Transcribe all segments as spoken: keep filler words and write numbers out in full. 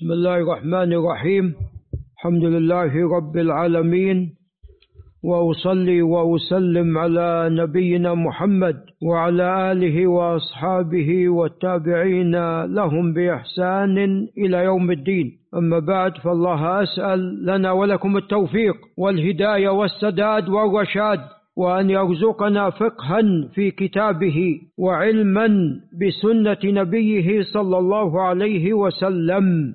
بسم الله الرحمن الرحيم. الحمد لله رب العالمين، وأصلي وأسلم على نبينا محمد وعلى آله وأصحابه والتابعين لهم بإحسان إلى يوم الدين. أما بعد، فالله أسأل لنا ولكم التوفيق والهداية والسداد والرشاد، وأن يرزقنا فقها في كتابه وعلما بسنة نبيه صلى الله عليه وسلم.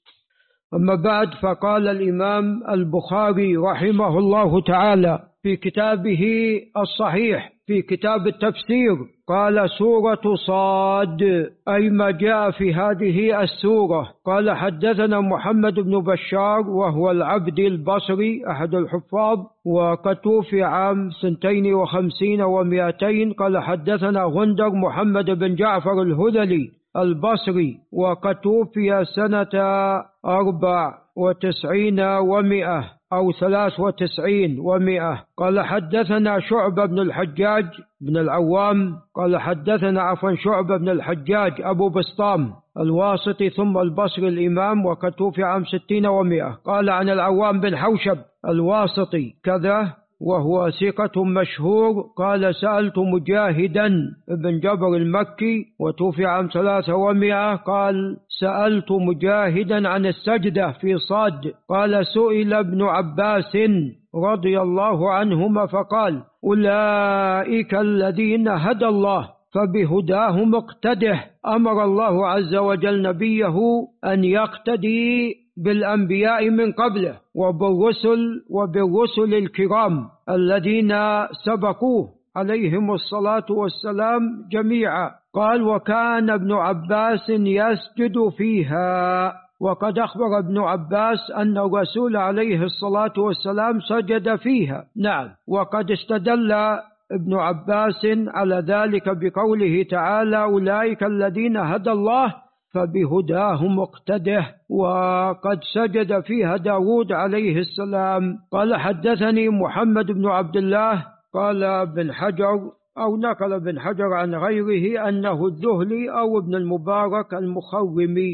أما بعد، فقال الإمام البخاري رحمه الله تعالى في كتابه الصحيح في كتاب التفسير، قال: سورة صاد، أي ما جاء في هذه السورة. قال: حدثنا محمد بن بشار، وهو العبدي البصري أحد الحفاظ، وقد توفي عام سنتين وخمسين ومائتين. قال: حدثنا غندر محمد بن جعفر الهذلي البصري، وقد توفي سنة أربع وتسعين ومئة أو ثلاث وتسعين ومئة. قال: حدثنا شعبة بن الحجاج بن العوام، قال: حدثنا عفوا شعبة بن الحجاج أبو بسطام الواسطي ثم البصري الإمام، وقد توفي عام ستين ومئة. قال: عن العوام بن حوشب الواسطي كذا، وهو ثقة مشهور. قال: سألت مجاهدا بن جبر المكي، وتوفي عام ثلاثة ومئة. قال: سألت مجاهدا عن السجدة في صاد. قال: سئل ابن عباس رضي الله عنهما فقال: أولئك الذين هدى الله فبهداه مقتده. أمر الله عز وجل نبيه أن يقتدي بالأنبياء من قبله وبالرسل وبالرسل الكرام الذين سبقوه عليهم الصلاة والسلام جميعا. قال: وكان ابن عباس يسجد فيها. وقد أخبر ابن عباس أن الرسول عليه الصلاة والسلام سجد فيها. نعم. وقد استدل ابن عباس على ذلك بقوله تعالى: أولئك الذين هدى الله فبهداه مقتده. وقد سجد فيها داود عليه السلام. قال: حدثني محمد بن عبد الله، قال ابن حجر أو نقل ابن حجر عن غيره أنه الذهلي أو ابن المبارك المخرمي،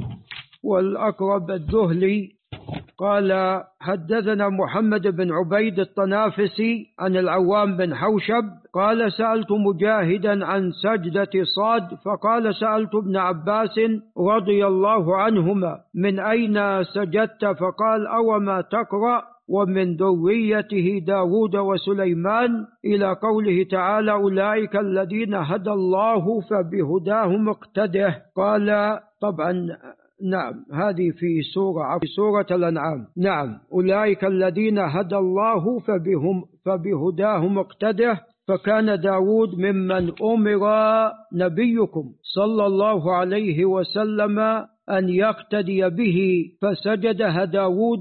والأقرب الذهلي. قال: حدثنا محمد بن عبيد الطنافسي عن العوام بن حوشب قال: سألت مجاهدا عن سجدة صاد، فقال: سألت ابن عباس رضي الله عنهما: من أين سجدت؟ فقال: أو ما تقرأ ومن ذريته داود وسليمان إلى قوله تعالى: أولئك الذين هدى الله فبهداه مقتده. قال: طبعا نعم، هذه في سورة في سورة الأنعام. نعم، أولئك الذين هدى الله فبهم فبهداه مقتده. فكان داود ممن أمر نبيكم صلى الله عليه وسلم أن يقتدي به، فسجدها داود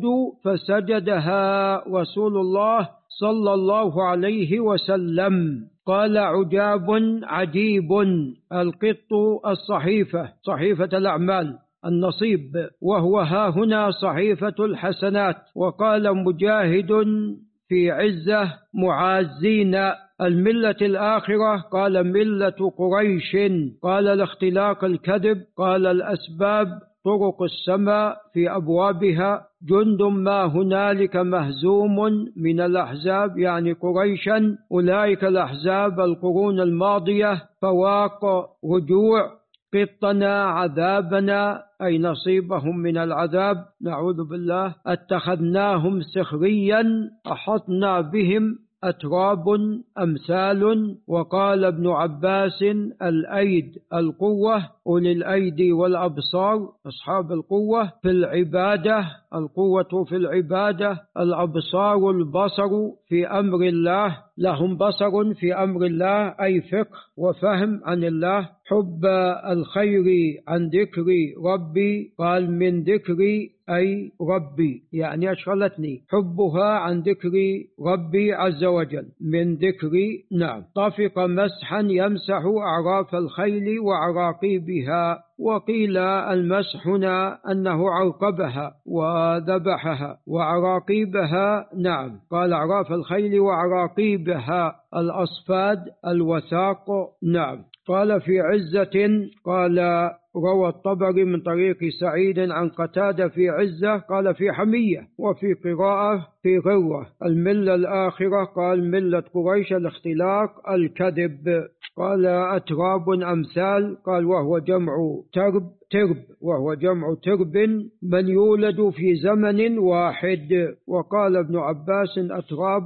فسجدها رسول الله صلى الله عليه وسلم. قال: عجاب عجيب، القط الصحيفة، صحيفة الأعمال النصيب، وهو ها هنا صحيفة الحسنات. وقال مجاهد: في عزة معازين الملة الآخرة. قال: ملة قريش. قال: الاختلاق الكذب. قال: الأسباب طرق السماء في أبوابها. جند ما هنالك مهزوم من الأحزاب، يعني قريشا. أولئك الأحزاب القرون الماضية. فواق رجوع. قطنا عذابنا، أي نصيبهم من العذاب، نعوذ بالله. اتخذناهم سخريا، أحطنا بهم أتراب أمثال. وقال ابن عباس: الأيد القوة، أولي الأيدي والأبصار، أصحاب القوة في العبادة، القوة في العبادة. الأبصار البصر في أمر الله، لهم بصر في أمر الله، أي فقه وفهم عن الله. حب الخير عن ذكر ربي، قال: من ذكري أي ربي، يعني أشغلتني حبها عن ذكر ربي عز وجل، من ذكري. نعم. طفق مسحا يمسح أعراف الخيل وعراقيبها. وقيل المسح هنا أنه عرقبها وذبحها وعراقيبها. نعم، قال أعراف الخيل وعراقيبها الأصفاد الوثاق. نعم. قال في عزة، قال روى الطبري من طريق سعيد عن قتادة في عزة، قال في حمية، وفي قراءة في غرة. الملة الآخرة قال ملة قريش الاختلاق الكذب. قال أتراب أمثال، قال وهو جمع ترب ترب وهو جمع ترب من يولد في زمن واحد. وقال ابن عباس أتراب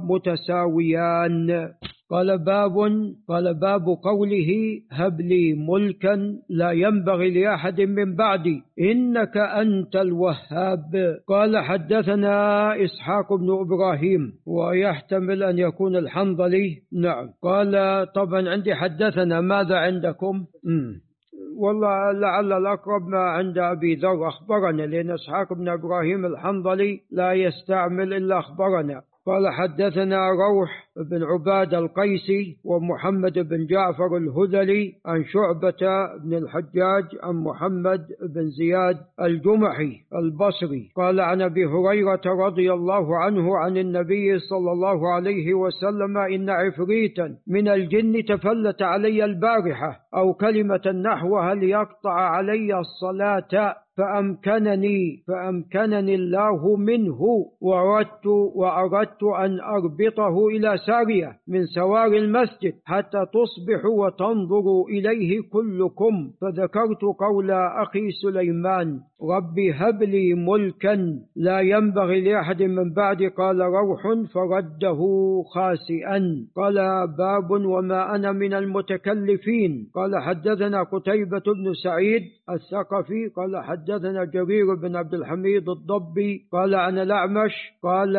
متساويان. قال باب قال باب قوله هب لي ملكا لا ينبغي لأحد من بعدي إنك أنت الوهاب. قال حدثنا إسحاق بن إبراهيم، ويحتمل أن يكون الحنظلي. نعم. قال طبعا عندي حدثنا، ماذا عندكم؟ مم. والله لعل الأقرب ما عند أبي ذر أخبرنا، لأن إسحاق بن إبراهيم الحنظلي لا يستعمل إلا أخبرنا. قال حدثنا روح بن عباد القيسي ومحمد بن جعفر الهذلي عن شعبة بن الحجاج عن محمد بن زياد الجمحي البصري قال عن أبي هريرة رضي الله عنه عن النبي صلى الله عليه وسلم إن عفريتا من الجن تفلت علي البارحة أو كلمة نحو هل يقطع علي الصلاة فأمكنني فأمكنني الله منه وأردت وأردت أن أربطه إلى سارية من سوار المسجد حتى تصبحوا وتنظروا إليه كلكم. فذكرت قول أخي سليمان ربي هب لي ملكا لا ينبغي لأحد من بعد، قال روح فرده خاسئا. قال باب وما أنا من المتكلفين. قال حدثنا قتيبة بن سعيد الثقفي قال حدثنا جرير بن عبد الحميد الضبي قال عن الأعمش قال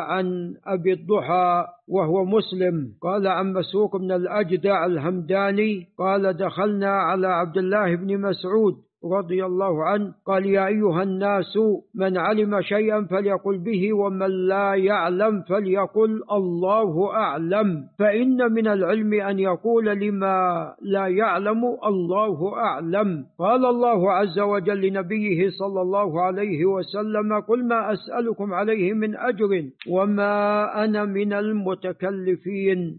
عن أبي الضحى وهو مسلم قال عن مسروق بن الأجدع الهمداني قال دخلنا على عبد الله بن مسعود رضي الله عنه قال يا أيها الناس من علم شيئا فليقل به ومن لا يعلم فليقل الله أعلم، فإن من العلم أن يقول لما لا يعلم الله أعلم. قال الله عز وجل لنبيه صلى الله عليه وسلم قل ما أسألكم عليه من أجر وما أنا من المتكلفين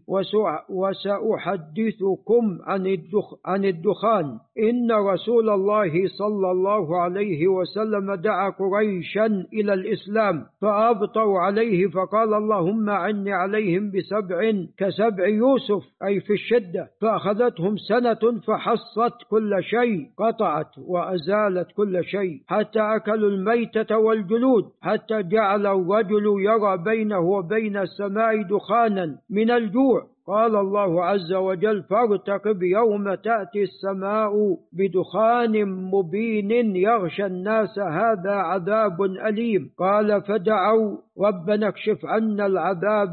وسأحدثكم عن الدخان. إن رسول الله صلى الله عليه وسلم دعا قريشا إلى الإسلام فأبطوا عليه فقال اللهم عني عليهم بسبع كسبع يوسف أي في الشدة، فأخذتهم سنة فحصت كل شيء، قطعت وأزالت كل شيء حتى أكلوا الميتة والجلود، حتى جعل الرجل يرى بينه وبين السماء دخانا من الجوع. قال الله عز وجل فارتقب يوم تأتي السماء بدخان مبين يغشى الناس هذا عذاب أليم. قال فدعوا ربنا اكشف عنا العذاب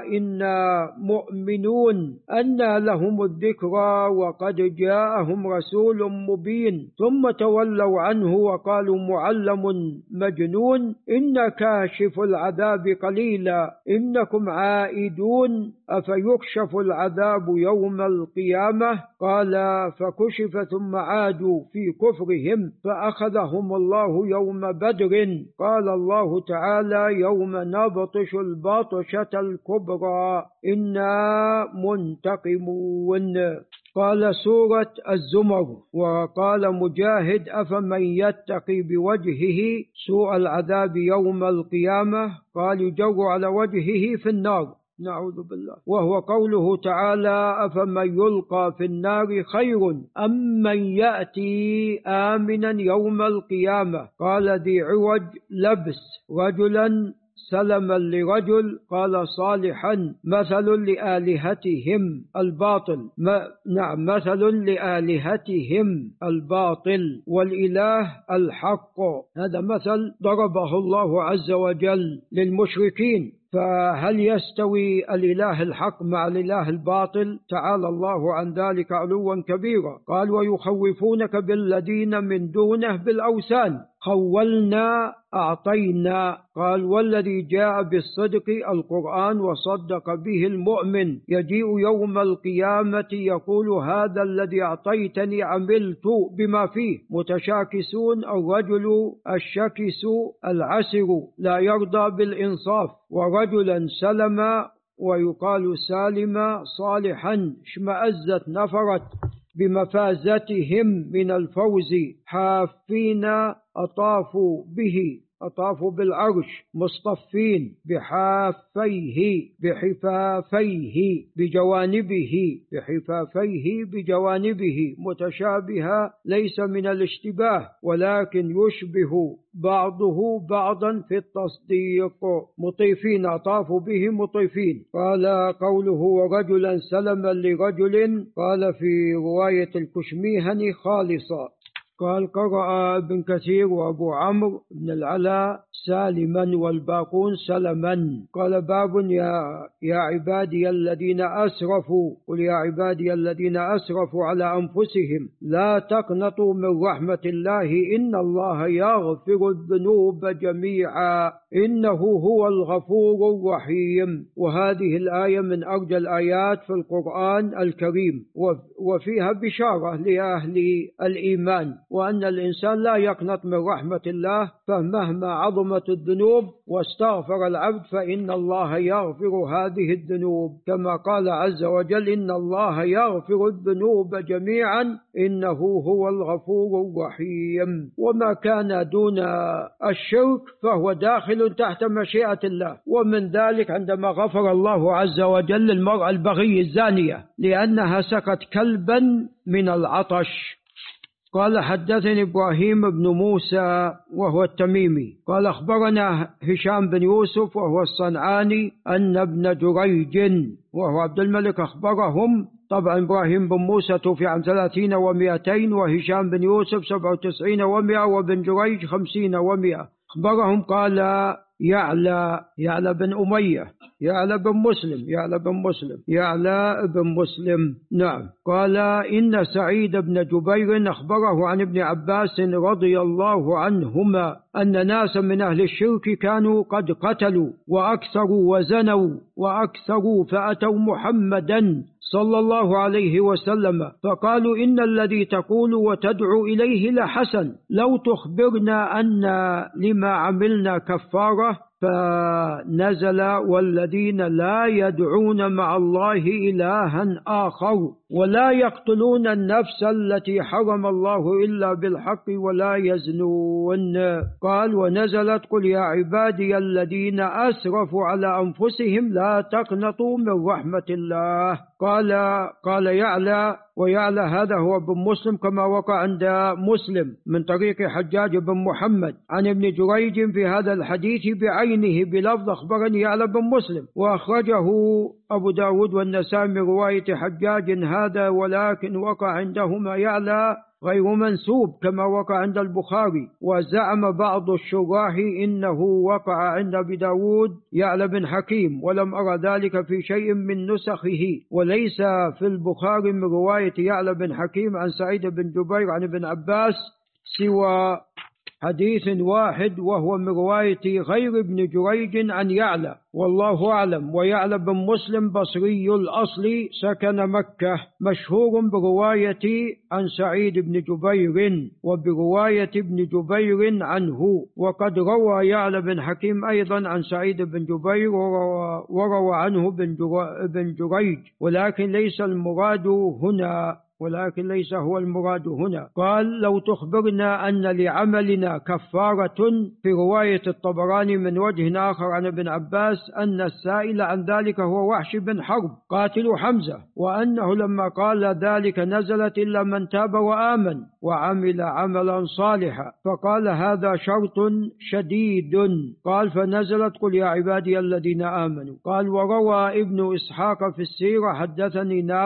إنا مؤمنون أنى لهم الذكرى وقد جاءهم رسول مبين، ثم تولوا عنه وقالوا معلم مجنون إن كاشف العذاب قليلا إنكم عائدون أفيكشف العذاب يوم القيامة. قال فكشف ثم عادوا في كفرهم فأخذهم الله يوم بدر. قال الله تعالى يوم نبطش البطشة الكبرى إنا منتقمون. قال سورة الزمر. وقال مجاهد أفمن يتقي بوجهه سوء العذاب يوم القيامة قال يجر على وجهه في النار نعوذ بالله، وهو قوله تعالى أفمن يلقى في النار خير أم من يأتي آمنا يوم القيامة. قال ذي عوج لبس رجلا سلما لرجل قال صالحا مثل لآلهتهم الباطل ما نعم مثل لآلهتهم الباطل والإله الحق. هذا مثل ضربه الله عز وجل للمشركين، فهل يستوي الإله الحق مع الإله الباطل؟ تعالى الله عن ذلك علوا كبيرا. قال ويخوفونك بالذين من دونه بالأوثان خولنا أعطينا. قال والذي جاء بالصدق القرآن وصدق به المؤمن يجيء يوم القيامة يقول هذا الذي أعطيتني عملت بما فيه. متشاكسون الرجل الشكس العسر لا يرضى بالإنصاف، ورجلا سلم ويقال سالم صالحا اشمأزت نفرت بمفازتهم من الفوز. حافين أطافوا به أطافوا بالعرش مصطفين بحافيه بحفافيه بجوانبه بحفافيه بجوانبه متشابها ليس من الاشتباه ولكن يشبه بعضه بعضا في التصديق. مطيفين أطافوا به مطيفين. قال قوله ورجلا سلما لرجل قال في رواية الكشميهني خالصا. قال قرأ ابن كثير وأبو عمرو بن العلاء سالما والباقون سلما. قال باب يا, يا عبادي الذين أسرفوا قل يا عبادي الذين أسرفوا على أنفسهم لا تقنطوا من رحمة الله إن الله يغفر الذنوب جميعا إنه هو الغفور الرحيم. وهذه الآية من أرجى الآيات في القرآن الكريم، وفيها بشارة لأهل الإيمان وأن الإنسان لا يقنط من رحمة الله، فمهما عظمت الذنوب واستغفر العبد فإن الله يغفر هذه الذنوب، كما قال عز وجل إن الله يغفر الذنوب جميعا إنه هو الغفور الرحيم. وما كان دون الشرك فهو داخل تحت مشيئة الله، ومن ذلك عندما غفر الله عز وجل للمرأة البغي الزانية لأنها سقت كلبا من العطش. قال حدثني إبراهيم بن موسى وهو التميمي قال أخبرنا هشام بن يوسف وهو الصنعاني أن ابن جريج وهو عبد الملك أخبرهم. طبعا إبراهيم بن موسى توفي عن ثلاثين ومئتين، وهشام بن يوسف سبع وتسعين ومئة، وابن جريج خمسين ومئة. أخبرهم قال يعلى يعلى بن أمية يعلى بن مسلم يعلى بن مسلم يعلى بن مسلم نعم. قال إن سعيد بن جبير أخبره عن ابن عباس رضي الله عنهما أن ناسا من أهل الشرك كانوا قد قتلوا وأكثروا وزنوا وأكثروا فأتوا محمدا صلى الله عليه وسلم فقالوا إن الذي تقول وتدعو إليه لحسن، لو تخبرنا أن لما عملنا كفارة. فنزل والذين لا يدعون مع الله إلها آخر ولا يقتلون النفس التي حرم الله إلا بالحق ولا يزنون. قال ونزلت قل يا عبادي الذين أسرفوا على أنفسهم لا تقنطوا من رحمة الله. قال قال يعلى ويعلى هذا هو ابن مسلم كما وقع عند مسلم من طريق حجاج بن محمد عن ابن جريج في هذا الحديث بعينه بلفظ أخبرني يعلى بن مسلم، وأخرجه أبو داود والنسائي من رواية حجاج هذا، ولكن وقع عندهما يعلى غير منسوب كما وقع عند البخاري. وزعم بعض الشراح إنه وقع عند أبي داود يعلى بن حكيم، ولم أرى ذلك في شيء من نسخه، وليس في البخاري من رواية يعلى بن حكيم عن سعيد بن جبير عن ابن عباس سوى حديث واحد وهو من رواية غير ابن جريج عن يعلى، والله أعلم. ويعلى بن مسلم بصري الأصل سكن مكة، مشهور برواية عن سعيد بن جبير وبرواية ابن جبير عنه، وقد روى يعلى بن حكيم أيضا عن سعيد بن جبير وروى عنه بن جريج، ولكن ليس المراد هنا ولكن ليس هو المراد هنا. قال لو تخبرنا أن لعملنا كفارة في رواية الطبراني من وجه آخر عن ابن عباس أن السائل عن ذلك هو وحش بن حرب قاتل حمزة، وأنه لما قال ذلك نزلت إلا من تاب وآمن وعمل عملا صالحا، فقال هذا شرط شديد. قال فنزلت قل يا عبادي الذين آمنوا. قال وروى ابن إسحاق في السيرة حدثني نافع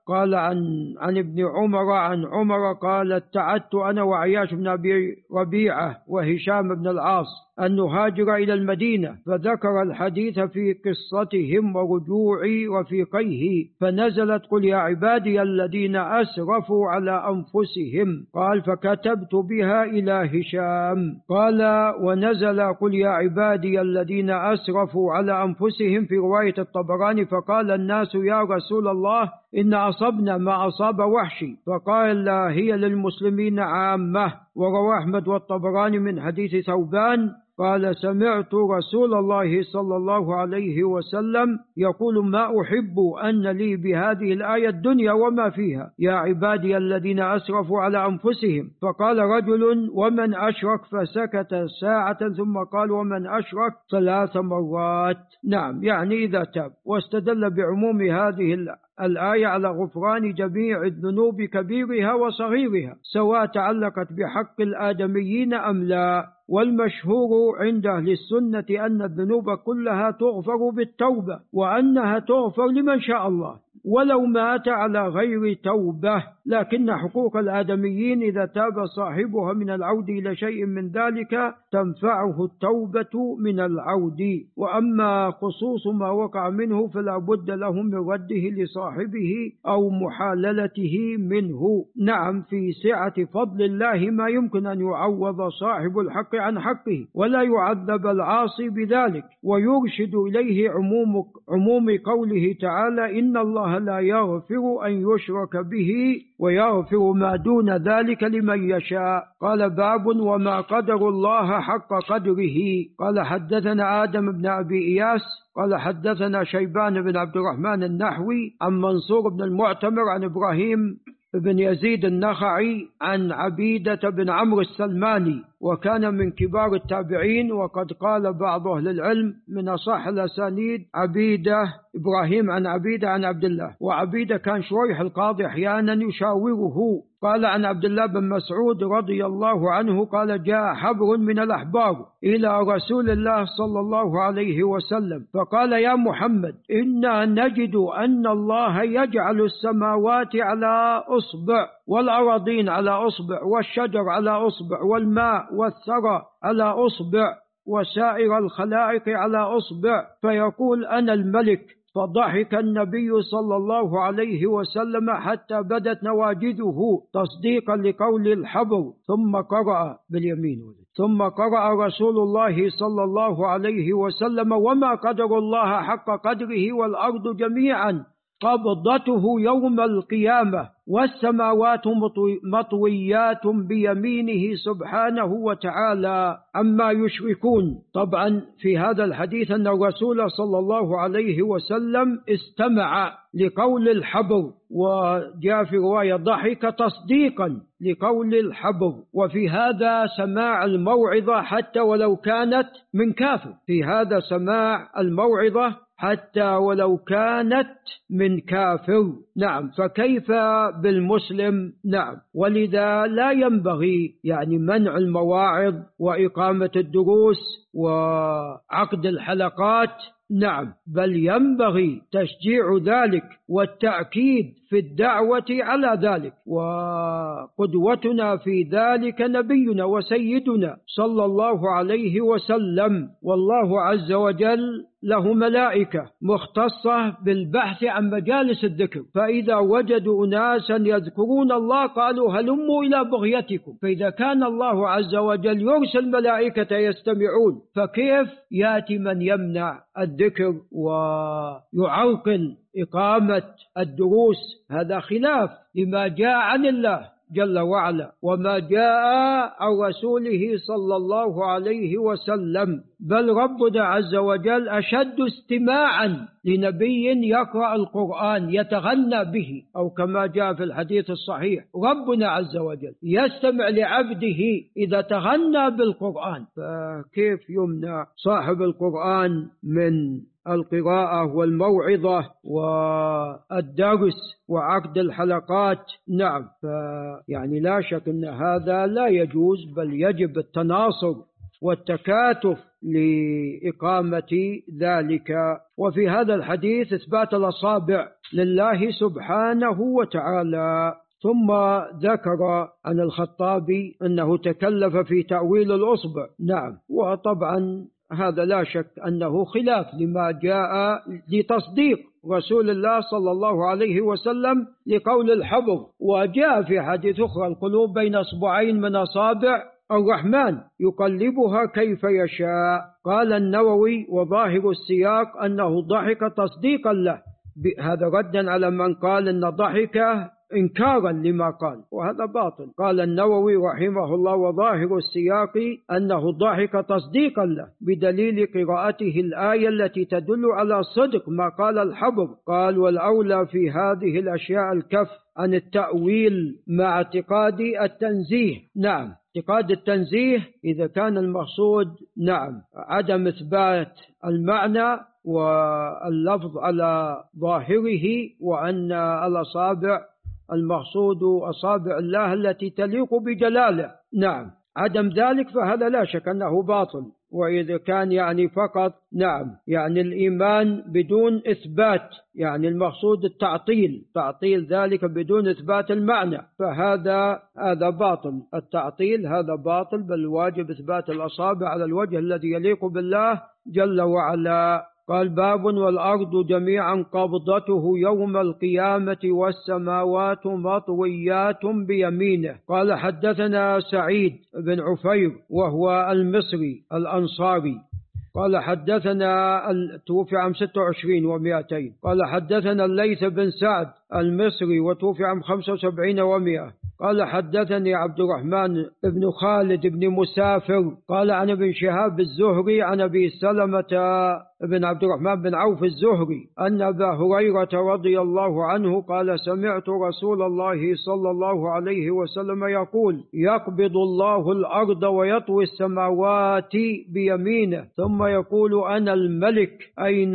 قال عن, عن ابن عمر عن عمر قال ابتعدت أنا وعياش بن أبي ربيعة وهشام بن العاص أن نهاجر إلى المدينة، فذكر الحديث في قصتهم ورجوع رفيقيه، فنزلت قل يا عبادي الذين أسرفوا على أنفسهم، قال فكتبت بها إلى هشام. قال ونزل قل يا عبادي الذين أسرفوا على أنفسهم في رواية الطبراني، فقال الناس يا رسول الله إن أصبنا ما أصاب وحشي، فقال لا هي للمسلمين عامة. وروى أحمد والطبراني من حديث ثوبان قال سمعت رسول الله صلى الله عليه وسلم يقول ما أحب أن لي بهذه الآية الدنيا وما فيها، يا عبادي الذين أسرفوا على أنفسهم. فقال رجل ومن أشرك، فسكت ساعة ثم قال ومن أشرك ثلاث مرات. نعم، يعني إذا تاب. واستدل بعموم هذه الآية على غفران جميع الذنوب كبيرها وصغيرها سواء تعلقت بحق الآدميين أم لا. والمشهور عند أهل السنة أن الذنوب كلها تغفر بالتوبة، وأنها تغفر لمن شاء الله ولو مات على غير توبة، لكن حقوق الآدميين إذا تاب صاحبها من العود إلى شيء من ذلك تنفعه التوبة من العود، وأما خصوص ما وقع منه فلا بد له من رده لصاحبه أو محاللته منه. نعم، في سعة فضل الله ما يمكن أن يعوض صاحب الحق عن حقه ولا يعذب العاصي بذلك. ويرشد إليه عموم, عموم قوله تعالى إن الله لا يغفر أن يشرك به ويغفر ما دون ذلك لمن يشاء. قال باب وما قدر الله حق قدره. قال حدثنا آدم بن أبي إياس قال حدثنا شيبان بن عبد الرحمن النحوي عن منصور بن المعتمر عن إبراهيم بن يزيد النخعي عن عبيدة بن عمرو السلماني، وكان من كبار التابعين، وقد قال بعض أهل العلم من أصح الأسانيد عبيدة إبراهيم عن عبيدة عن عبد الله، وعبيدة كان شويح القاضي أحيانا يشاوره. قال عن عبد الله بن مسعود رضي الله عنه قال جاء حبر من الأحبار إلى رسول الله صلى الله عليه وسلم فقال يا محمد إنا نجد أن الله يجعل السماوات على أصبع والأراضين على أصبع والشجر على أصبع والماء والثرى على أصبع وسائر الخلائق على أصبع، فيقول أنا الملك. فضحك النبي صلى الله عليه وسلم حتى بدت نواجذه تصديقا لقول الحبر، ثم قرأ باليمين ثم قرأ رسول الله صلى الله عليه وسلم وما قدر الله حق قدره والأرض جميعا قبضته يوم القيامة والسماوات مطويات بيمينه سبحانه وتعالى عما يشركون. طبعا في هذا الحديث أن الرسول صلى الله عليه وسلم استمع لقول الحبر، وجاء في رواية ضحك تصديقا لقول الحبر. وفي هذا سماع الموعظة حتى ولو كانت من كافر، في هذا سماع الموعظة حتى ولو كانت من كافر. نعم، فكيف بالمسلم؟ نعم، ولذا لا ينبغي يعني منع المواعظ وإقامة الدروس وعقد الحلقات، نعم، بل ينبغي تشجيع ذلك والتأكيد في الدعوة على ذلك، وقدوتنا في ذلك نبينا وسيدنا صلى الله عليه وسلم. والله عز وجل له ملائكة مختصة بالبحث عن مجالس الذكر، فإذا وجدوا ناسا يذكرون الله قالوا هلموا إلى بغيتكم. فإذا كان الله عز وجل يرسل ملائكة يستمعون، فكيف يأتي من يمنع الذكر ويعرقل إقامة الدروس؟ هذا خلاف لما جاء عن الله جل وعلا وما جاء عن رسوله صلى الله عليه وسلم. بل ربنا عز وجل أشد استماعا لنبي يقرأ القرآن يتغنى به، أو كما جاء في الحديث الصحيح ربنا عز وجل يستمع لعبده إذا تغنى بالقرآن، فكيف يمنع صاحب القرآن من القراءة والموعظة والدرس وعقد الحلقات؟ نعم، فيعني لا شك أن هذا لا يجوز، بل يجب التناصر والتكاتف لإقامة ذلك. وفي هذا الحديث إثبات الأصابع لله سبحانه وتعالى. ثم ذكر عن الخطابي أنه تكلف في تأويل الأصبع. نعم، وطبعا هذا لا شك أنه خلاف لما جاء لتصديق رسول الله صلى الله عليه وسلم لقول الحبر. وجاء في حديث أخرى القلوب بين أصبعين من أصابع الرحمن يقلبها كيف يشاء. قال النووي وظاهر السياق أنه ضحك تصديقا له، هذا ردا على من قال أن ضحك إنكارا لما قال، وهذا باطل. قال النووي رحمه الله وظاهر السياق أنه ضحك تصديقا له بدليل قراءته الآية التي تدل على صدق ما قال الحبر. قال والأولى في هذه الأشياء الكف عن التأويل مع اعتقاد التنزيه. نعم، اعتقاد التنزيه إذا كان المقصود نعم عدم إثبات المعنى واللفظ على ظاهره، وأن الأصابع المقصود أصابع الله التي تليق بجلاله. نعم، عدم ذلك فهذا لا شك أنه باطل. وإذا كان يعني فقط نعم يعني الإيمان بدون إثبات، يعني المقصود التعطيل، تعطيل ذلك بدون إثبات المعنى، فهذا هذا باطل. التعطيل هذا باطل، بل واجب إثبات الأصابع على الوجه الذي يليق بالله جل وعلا. قال باب والأرض جميعا قبضته يوم القيامة والسماوات مطويات بيمينه. قال حدثنا سعيد بن عفير وهو المصري الأنصاري قال حدثنا توفي عام ستة وعشرين ومئتين. قال حدثنا الليث بن سعد المصري وتوفي عام خمسة وسبعين ومئة. قال حدثني عبد الرحمن بن خالد بن مسافر قال عن ابن شهاب الزهري عن أبي سلمة بن عبد الرحمن بن عوف الزهري أن أبا هريرة رضي الله عنه قال سمعت رسول الله صلى الله عليه وسلم يقول يقبض الله الأرض ويطوي السماوات بيمينه ثم يقول أنا الملك أين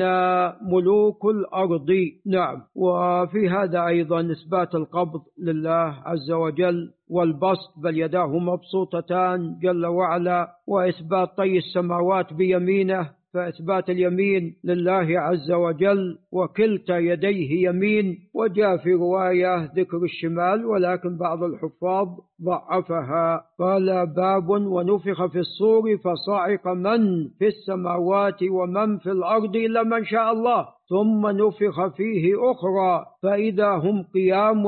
ملوك الأرض. نعم، وفي هذا أيضا إثبات القبض لله عز وجل والبسط بل يداه مبسوطتان جل وعلا، وإثبات طي السماوات بيمينه، فإثبات اليمين لله عز وجل وكلتا يديه يمين. وجاء في رواية ذكر الشمال ولكن بعض الحفاظ ضعفها. قال باب ونفخ في الصور فصعق من في السماوات ومن في الأرض إلا من شاء الله ثم نفخ فيه أخرى فإذا هم قيام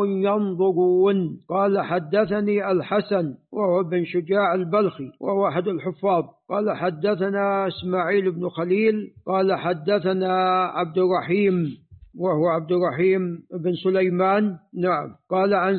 ينظرون. قال حدثني الحسن وهو بن شجاع البلخي وهو أحد الحفاظ قال حدثنا إسماعيل بن خليل قال حدثنا عبد الرحيم وهو عبد الرحيم بن سليمان. نعم، قال عن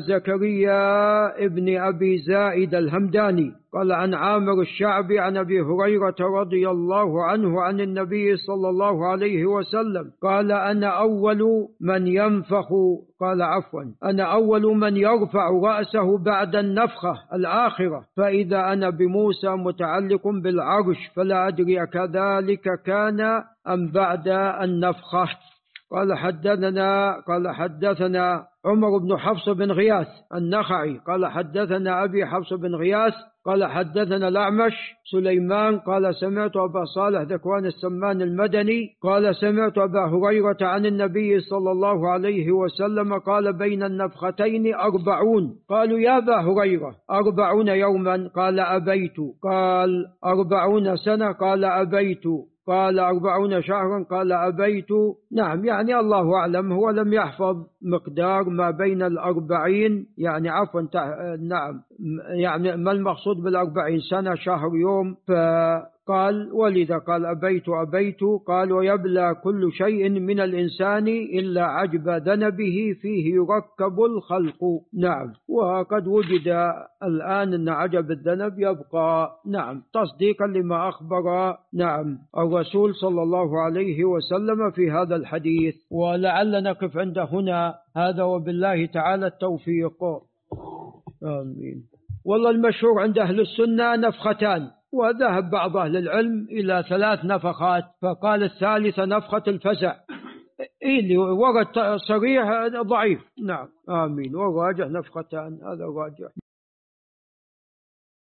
زكريا ابن أبي زائد الهمداني قال عن عامر الشعبي عن أبي هريرة رضي الله عنه عن النبي صلى الله عليه وسلم قال أنا أول من ينفخ قال عفوا أنا أول من يرفع رأسه بعد النفخة الآخرة فإذا أنا بموسى متعلق بالعرش فلا أدري كذلك كان أم بعد النفخة. قال حدثنا قال حدثنا عمر بن حفص بن غياث النخعي قال حدثنا أبي حفص بن غياث قال حدثنا الأعمش سليمان قال سمعت أبا صالح ذكوان السمان المدني قال سمعت أبا هريرة عن النبي صلى الله عليه وسلم قال بين النفختين أربعون. قالوا يا أبا هريرة أربعون يوما؟ قال أبيت. قال أربعون سنة؟ قال أبيت. قال أربعون شهرا؟ قال أبيت. نعم، يعني الله أعلم، هو لم يحفظ مقدار ما بين الأربعين، يعني عفوا نعم يعني ما المقصود بالأربعين سنة شهر يوم، فقال ولذا قال أبيت أبيت. قال ويبلى كل شيء من الإنسان إلا عجب ذنبه فيه يركب الخلق. نعم، وقد وجد الآن أن عجب الذنب يبقى نعم تصديقا لما أخبر نعم الرسول صلى الله عليه وسلم في هذا الحديث. ولعل نقف عند هنا، هذا وبالله تعالى التوفيق، آمين. والله المشهور عند أهل السنة نفختان، وذهب بعض أهل العلم إلى ثلاث نفخات، فقال الثالثة نفخة الفزع. إيه اللي ورد صريح ضعيف. نعم، آمين. والراجح نفختان، هذا راجح.